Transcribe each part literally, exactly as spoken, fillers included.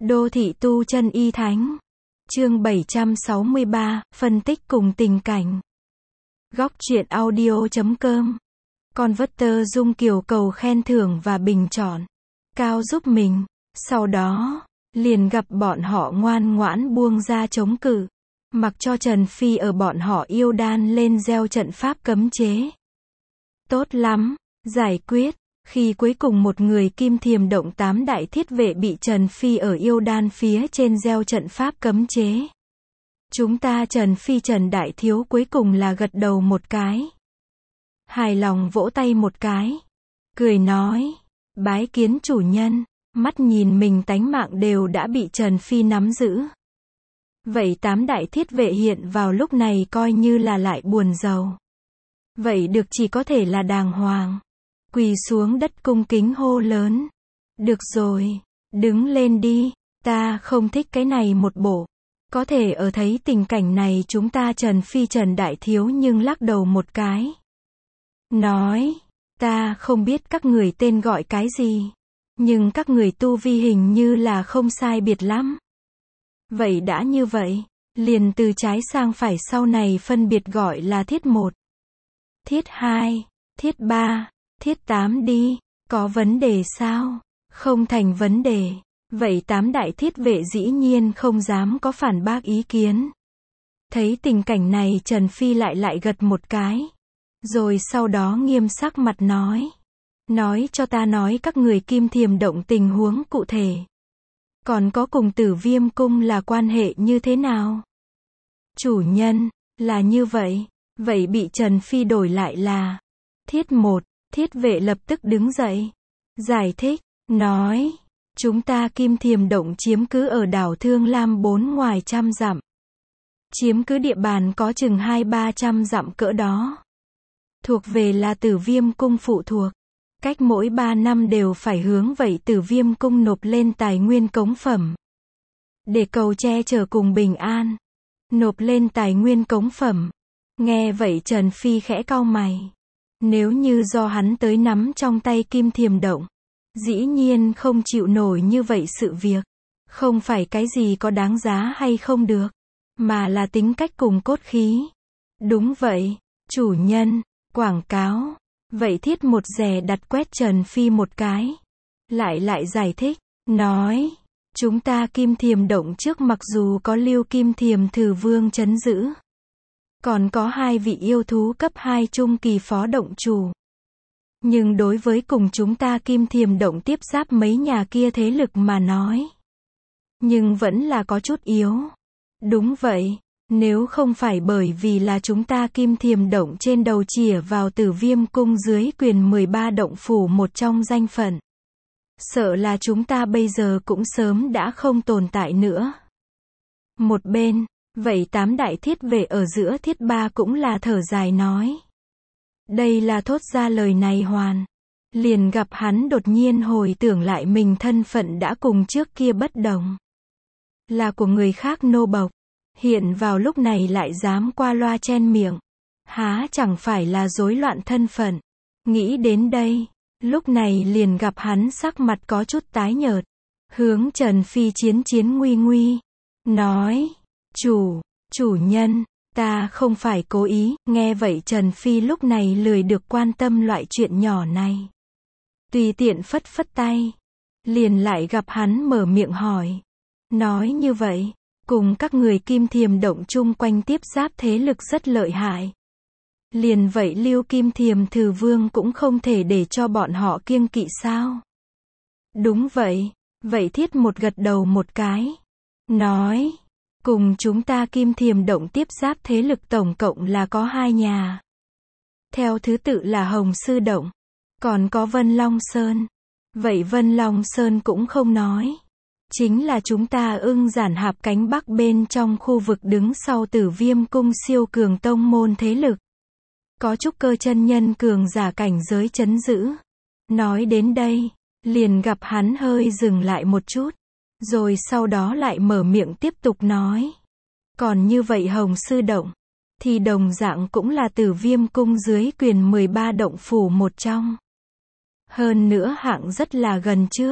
Đô thị tu chân y thánh. Chương bảy trăm sáu mươi ba, phân tích cùng tình cảnh. Góc truyện audio chấm com. Converter Dung Kiều cầu khen thưởng và bình chọn. Cao giúp mình. Sau đó, liền gặp bọn họ ngoan ngoãn buông ra chống cự. Mặc cho Trần Phi ở bọn họ yêu đan lên gieo trận pháp cấm chế. Tốt lắm, giải quyết. Khi cuối cùng một người kim thiềm động tám đại thiết vệ bị Trần Phi ở yêu đan phía trên gieo trận pháp cấm chế. Chúng ta Trần Phi Trần Đại Thiếu cuối cùng là gật đầu một cái. Hài lòng vỗ tay một cái. Cười nói, bái kiến chủ nhân, mắt nhìn mình tánh mạng đều đã bị Trần Phi nắm giữ. Vậy tám đại thiết vệ hiện vào lúc này coi như là lại buồn rầu. Vậy được chỉ có thể là đàng hoàng. Quỳ xuống đất cung kính hô lớn. Được rồi, đứng lên đi, ta không thích cái này một bộ. Có thể ở thấy tình cảnh này chúng ta Trần Phi Trần Đại Thiếu nhưng lắc đầu một cái. Nói, ta không biết các người tên gọi cái gì. Nhưng các người tu vi hình như là không sai biệt lắm. Vậy đã như vậy, liền từ trái sang phải sau này phân biệt gọi là thiết một, thiết hai, thiết ba, thiết tám đi, có vấn đề sao? Không thành vấn đề. Vậy tám đại thiết vệ dĩ nhiên không dám có phản bác ý kiến. Thấy tình cảnh này Trần Phi lại lại gật một cái. Rồi sau đó nghiêm sắc mặt nói. Nói cho ta nói các người kim thiềm động tình huống cụ thể. Còn có cùng Tử Viêm cung là quan hệ như thế nào? Chủ nhân, là như vậy. Vậy bị Trần Phi đổi lại là thiết một. Thiết vệ lập tức đứng dậy. Giải thích, nói. Chúng ta kim thiềm động chiếm cứ ở đảo Thương Lam bốn ngoài trăm dặm. Chiếm cứ địa bàn có chừng hai ba trăm dặm cỡ đó. Thuộc về là Tử Viêm cung phụ thuộc. Cách mỗi ba năm đều phải hướng vậy Tử Viêm cung nộp lên tài nguyên cống phẩm. Để cầu che chở cùng bình an. Nộp lên tài nguyên cống phẩm. Nghe vậy Trần Phi khẽ cau mày. Nếu như do hắn tới nắm trong tay kim thiềm động. Dĩ nhiên không chịu nổi như vậy sự việc. Không phải cái gì có đáng giá hay không được. Mà là tính cách cùng cốt khí. Đúng vậy, chủ nhân, quảng cáo. Vậy thiết một dè đặt quét Trần Phi một cái. Lại lại giải thích, nói. Chúng ta kim thiềm động trước mặc dù có lưu kim thiềm thử vương trấn giữ. Còn có hai vị yêu thú cấp hai trung kỳ phó động chủ. Nhưng đối với cùng chúng ta kim thiềm động tiếp giáp mấy nhà kia thế lực mà nói. Nhưng vẫn là có chút yếu. Đúng vậy, nếu không phải bởi vì là chúng ta kim thiềm động trên đầu chìa vào Tử Viêm cung dưới quyền mười ba động phủ một trong danh phận. Sợ là chúng ta bây giờ cũng sớm đã không tồn tại nữa. Một bên, vậy tám đại thiết vệ ở giữa thiết ba cũng là thở dài nói. Đây là thốt ra lời này hoàn. Liền gặp hắn đột nhiên hồi tưởng lại mình thân phận đã cùng trước kia bất đồng. Là của người khác nô bộc. Hiện vào lúc này lại dám qua loa chen miệng. Há chẳng phải là rối loạn thân phận. Nghĩ đến đây. Lúc này liền gặp hắn sắc mặt có chút tái nhợt. Hướng Trần Phi chiến chiến nguy nguy. Nói. Chủ, chủ nhân. Ta không phải cố ý, nghe vậy Trần Phi lúc này lười được quan tâm loại chuyện nhỏ này. Tùy tiện phất phất tay. Liền lại gặp hắn mở miệng hỏi. Nói như vậy, cùng các người kim thiềm động chung quanh tiếp giáp thế lực rất lợi hại. Liền vậy lưu kim thiềm thử vương cũng không thể để cho bọn họ kiêng kỵ sao? Đúng vậy, vậy thiết một gật đầu một cái. Nói. Cùng chúng ta kim thiềm động tiếp giáp thế lực tổng cộng là có hai nhà. Theo thứ tự là Hồng Sư Động. Còn có Vân Long Sơn. Vậy Vân Long Sơn cũng không nói. Chính là chúng ta ưng giản hạp cánh bắc bên trong khu vực đứng sau Tử Viêm cung siêu cường tông môn thế lực. Có trúc cơ chân nhân cường giả cảnh giới trấn giữ. Nói đến đây, liền gặp hắn hơi dừng lại một chút. Rồi sau đó lại mở miệng tiếp tục nói. Còn như vậy Hồng Sư Động, thì đồng dạng cũng là Tử Viêm cung dưới quyền mười ba động phủ một trong. Hơn nữa hạng rất là gần trước.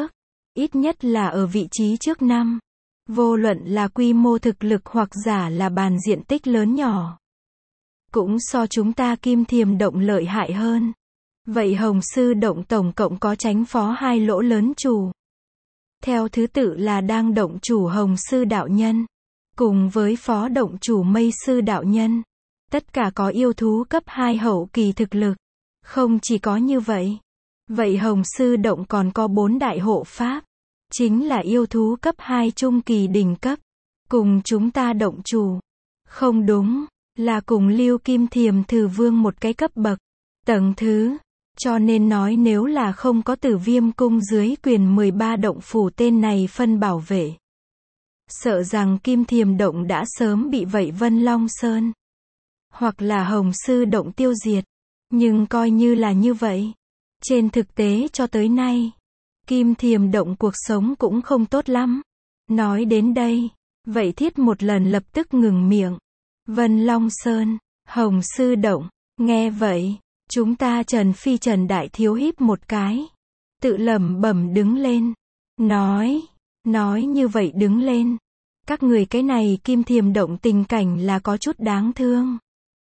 ít nhất là ở vị trí trước năm. Vô luận là quy mô thực lực hoặc giả là bàn diện tích lớn nhỏ. Cũng so chúng ta Kim Thiềm Động lợi hại hơn. Vậy Hồng Sư Động tổng cộng có tránh phó hai lỗ lớn chủ. Theo thứ tự là đang động chủ Hồng Sư Đạo Nhân. Cùng với phó động chủ Mây Sư Đạo Nhân. Tất cả có yêu thú cấp hai hậu kỳ thực lực. Không chỉ có như vậy. Vậy Hồng Sư Động còn có bốn đại hộ pháp. Chính là yêu thú cấp hai trung kỳ đỉnh cấp. Cùng chúng ta động chủ. Không đúng, là cùng Lưu Kim Thiềm Thử Vương một cái cấp bậc. Tầng thứ. Cho nên nói nếu là không có Tử Viêm cung dưới quyền mười ba động phủ tên này phân bảo vệ. Sợ rằng Kim Thiềm Động đã sớm bị vậy Vân Long Sơn. Hoặc là Hồng Sư Động tiêu diệt. Nhưng coi như là như vậy. Trên thực tế cho tới nay. Kim Thiềm Động cuộc sống cũng không tốt lắm. Nói đến đây. Vậy Thiết một lần lập tức ngừng miệng. Vân Long Sơn. Hồng Sư Động. Nghe vậy. Chúng ta Trần Phi Trần Đại Thiếu híp một cái. Tự lẩm bẩm đứng lên. Nói. Nói như vậy đứng lên. Các người cái này Kim Thiềm Động tình cảnh là có chút đáng thương.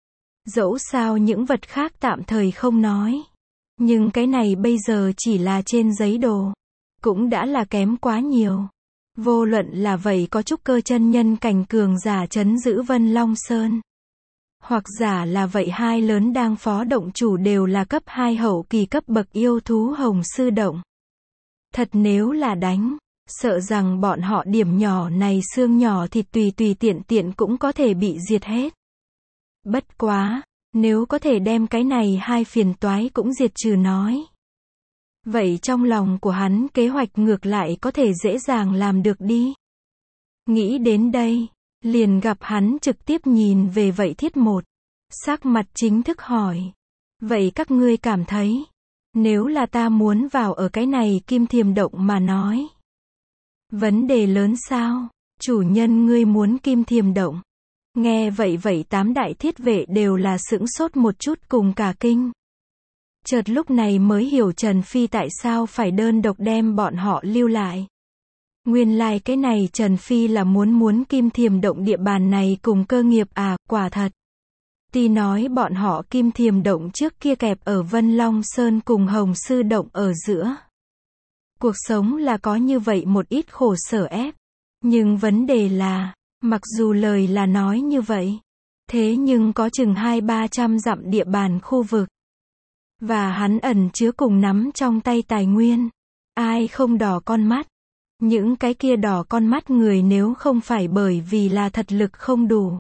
Dẫu sao những vật khác tạm thời không nói. Nhưng cái này bây giờ chỉ là trên giấy đồ. Cũng đã là kém quá nhiều. Vô luận là vậy có chút cơ chân nhân cảnh cường giả trấn giữ Vân Long Sơn. Hoặc giả là vậy hai lớn đang phó động chủ đều là cấp hai hậu kỳ cấp bậc yêu thú Hồng Sư Động. Thật nếu là đánh. Sợ rằng bọn họ điểm nhỏ này xương nhỏ thịt tùy tùy tiện tiện cũng có thể bị diệt hết. Bất quá, nếu có thể đem cái này hai phiền toái cũng diệt trừ nói. Vậy trong lòng của hắn kế hoạch ngược lại có thể dễ dàng làm được đi. Nghĩ đến đây, liền gặp hắn trực tiếp nhìn về vậy Thiết một. Sắc mặt chính thức hỏi. Vậy các ngươi cảm thấy, nếu là ta muốn vào ở cái này Kim Thiềm Động mà nói. Vấn đề lớn sao? Chủ nhân ngươi muốn Kim Thiềm Động. Nghe vậy vậy tám đại thiết vệ đều là sững sốt một chút cùng cả kinh. Chợt lúc này mới hiểu Trần Phi tại sao phải đơn độc đem bọn họ lưu lại. Nguyên lai like cái này Trần Phi là muốn muốn Kim Thiềm Động địa bàn này cùng cơ nghiệp à, quả thật. Tuy nói bọn họ Kim Thiềm Động trước kia kẹp ở Vân Long Sơn cùng Hồng Sư Động ở giữa. Cuộc sống là có như vậy một ít khổ sở ép. Nhưng vấn đề là, mặc dù lời là nói như vậy, thế nhưng có chừng hai ba trăm dặm địa bàn khu vực. Và hắn ẩn chứa cùng nắm trong tay tài nguyên. Ai không đỏ con mắt? Những cái kia đỏ con mắt người nếu không phải bởi vì là thật lực không đủ.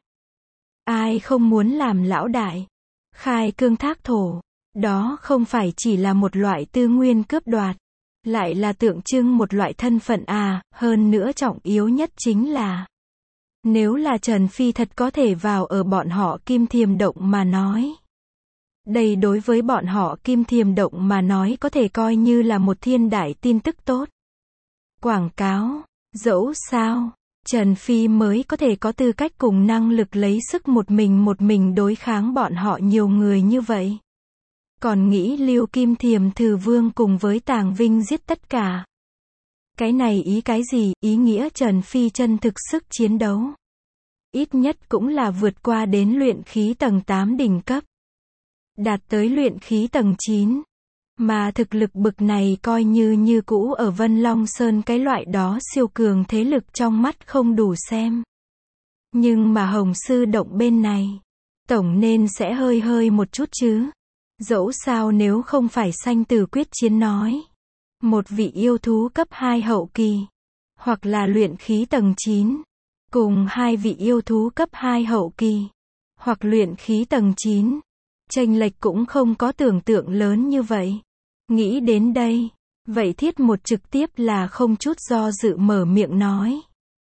Ai không muốn làm lão đại? Khai cương thác thổ. Đó không phải chỉ là một loại tư nguyên cướp đoạt. Lại là tượng trưng một loại thân phận à, hơn nữa trọng yếu nhất chính là. Nếu là Trần Phi thật có thể vào ở bọn họ Kim Thiềm Động mà nói. Đây đối với bọn họ Kim Thiềm Động mà nói có thể coi như là một thiên đại tin tức tốt. Quảng cáo, dẫu sao, Trần Phi mới có thể có tư cách cùng năng lực lấy sức một mình một mình đối kháng bọn họ nhiều người như vậy. Còn nghĩ Lưu Kim Thiềm Thử Vương cùng với Tàng Vinh giết tất cả. Cái này ý cái gì, ý nghĩa Trần Phi chân thực sức chiến đấu. Ít nhất cũng là vượt qua đến luyện khí tầng tám đỉnh cấp. Đạt tới luyện khí tầng chín. Mà thực lực bực này coi như như cũ ở Vân Long Sơn cái loại đó siêu cường thế lực trong mắt không đủ xem. Nhưng mà Hồng Sư Động bên này, tổng nên sẽ hơi hơi một chút chứ. Dẫu sao nếu không phải sanh tử quyết chiến nói. Một vị yêu thú cấp hai hậu kỳ. Hoặc là luyện khí tầng chín. Cùng hai vị yêu thú cấp hai hậu kỳ. Hoặc luyện khí tầng chín. Chênh lệch cũng không có tưởng tượng lớn như vậy. Nghĩ đến đây. Vậy Thiết một trực tiếp là không chút do dự mở miệng nói.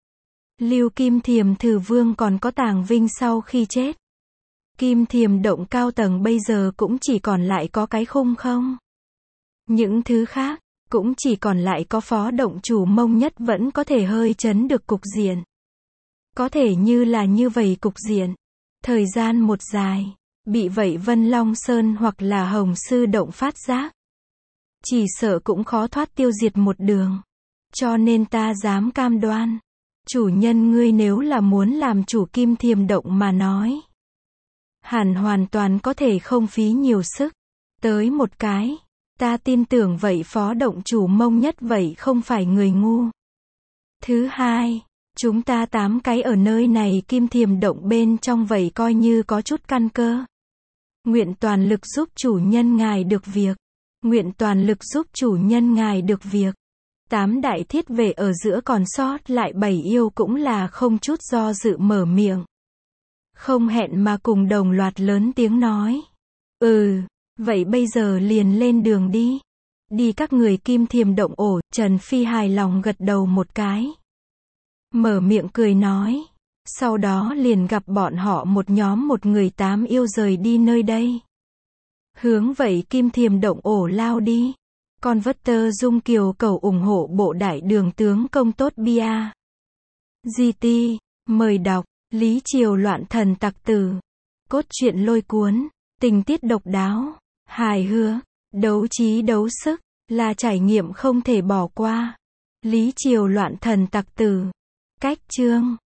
Lưu Kim Thiềm Thử Vương còn có Tàng Vinh sau khi chết. Kim Thiềm Động cao tầng bây giờ cũng chỉ còn lại có cái khung không. Những thứ khác, cũng chỉ còn lại có phó động chủ Mông Nhất vẫn có thể hơi chấn được cục diện. Có thể như là như vậy cục diện. Thời gian một dài, bị vậy Vân Long Sơn hoặc là Hồng Sư Động phát giác. Chỉ sợ cũng khó thoát tiêu diệt một đường. Cho nên ta dám cam đoan. Chủ nhân ngươi nếu là muốn làm chủ Kim Thiềm Động mà nói. Hẳn hoàn toàn có thể không phí nhiều sức. Tới một cái. Ta tin tưởng vậy phó động chủ Mông Nhất vậy không phải người ngu. Thứ hai. Chúng ta tám cái ở nơi này Kim Thiềm Động bên trong vậy coi như có chút căn cơ. Nguyện toàn lực giúp chủ nhân ngài được việc. Nguyện toàn lực giúp chủ nhân ngài được việc. Tám đại thiết vệ ở giữa còn sót lại bảy yêu cũng là không chút do dự mở miệng. Không hẹn mà cùng đồng loạt lớn tiếng nói. Ừ, vậy bây giờ liền lên đường đi. Đi các người Kim Thiềm Động ổ, Trần Phi hài lòng gật đầu một cái. Mở miệng cười nói. Sau đó liền gặp bọn họ một nhóm một người tám yêu rời đi nơi đây. Hướng vậy Kim Thiềm Động ổ lao đi. Con vất tơ dung kiều cầu ủng hộ bộ đại đường tướng công tốt bia. giê tê, mời đọc, Lý Triều loạn thần tặc tử. Cốt truyện lôi cuốn, tình tiết độc đáo, hài hước, đấu trí đấu sức, là trải nghiệm không thể bỏ qua. Lý Triều loạn thần tặc tử. Cách chương